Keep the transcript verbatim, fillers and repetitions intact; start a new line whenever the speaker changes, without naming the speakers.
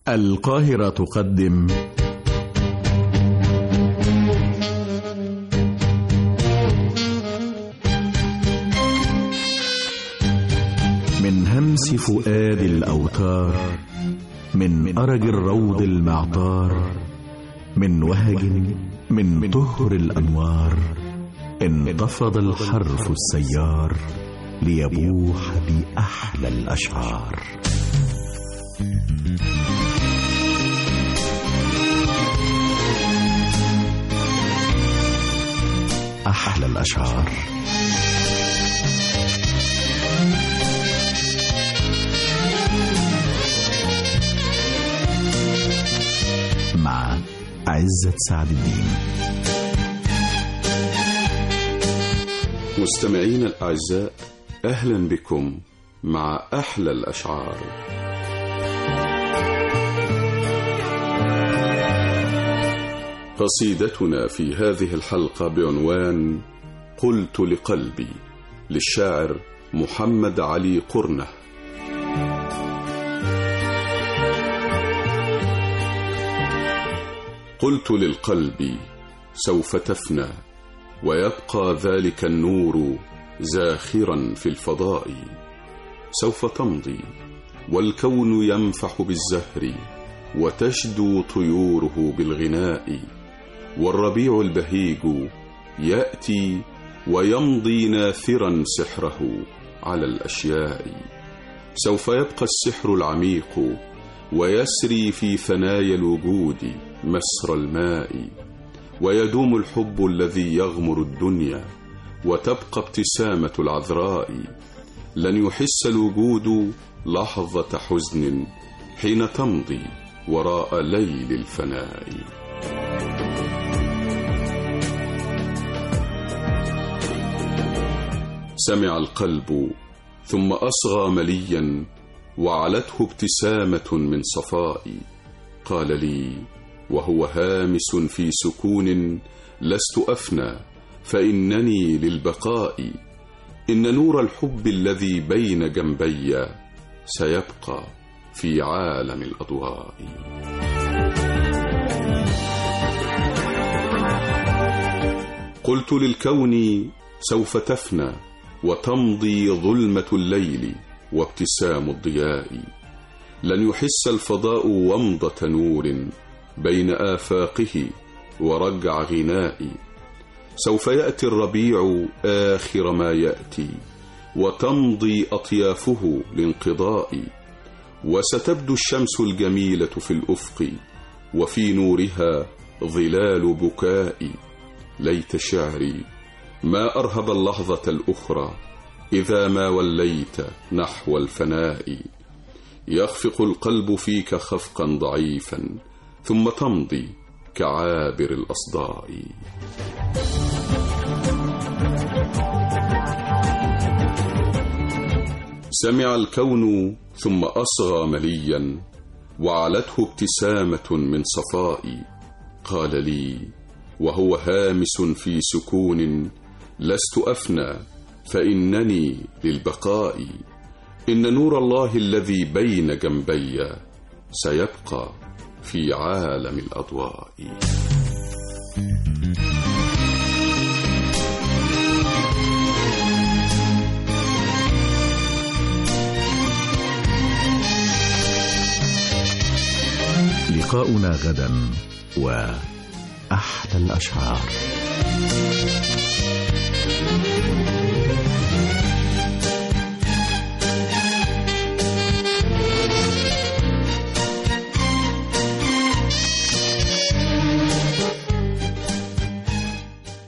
القاهرة تقدم من همس فؤاد الأوتار، من أرج الروض المعطار، من وهج من طهر الأنوار، انتفض الحرف السيار ليبوح بأحلى الأشعار. أحلى الأشعار. مع عزت سعد الدين.
مستمعين الأعزاء، أهلا بكم مع أحلى الأشعار. قصيدتنا في هذه الحلقة بعنوان قلت لقلبي، للشاعر محمد علي قرنة. قلت للقلب سوف تفنى، ويبقى ذلك النور زاخرا في الفضاء. سوف تمضي والكون ينفح بالزهر، وتشدو طيوره بالغناء. والربيع البهيج يأتي ويمضي ناثرا سحره على الأشياء. سوف يبقى السحر العميق ويسري في ثنايا الوجود مسر الماء. ويدوم الحب الذي يغمر الدنيا، وتبقى ابتسامة العذراء. لن يحس الوجود لحظة حزن حين تمضي وراء ليل الفناء. سمع القلب ثم أصغى مليا، وعلته ابتسامة من صفاء. قال لي وهو هامس في سكون، لست أفنى فإنني للبقاء. إن نور الحب الذي بين جنبي سيبقى في عالم الأضواء. قلت للكون سوف تفنى، وتمضي ظلمة الليل وابتسام الضياء. لن يحس الفضاء ومضة نور بين آفاقه ورجع غناء. سوف يأتي الربيع آخر ما يأتي، وتمضي أطيافه لانقضاء. وستبدو الشمس الجميلة في الأفق، وفي نورها ظلال بكاء. ليت شعري ما أرهب اللحظة الأخرى، إذا ما وليت نحو الفناء. يخفق القلب فيك خفقا ضعيفا، ثم تمضي كعابر الأصداء. سمع الكون ثم أصغى مليا، وعلته ابتسامة من صفاء. قال لي وهو هامس في سكون، لست أفنى فإنني للبقاء. إن نور الله الذي بين جنبي سيبقى في عالم الأضواء.
لقاؤنا غدا وأحلى الأشعار.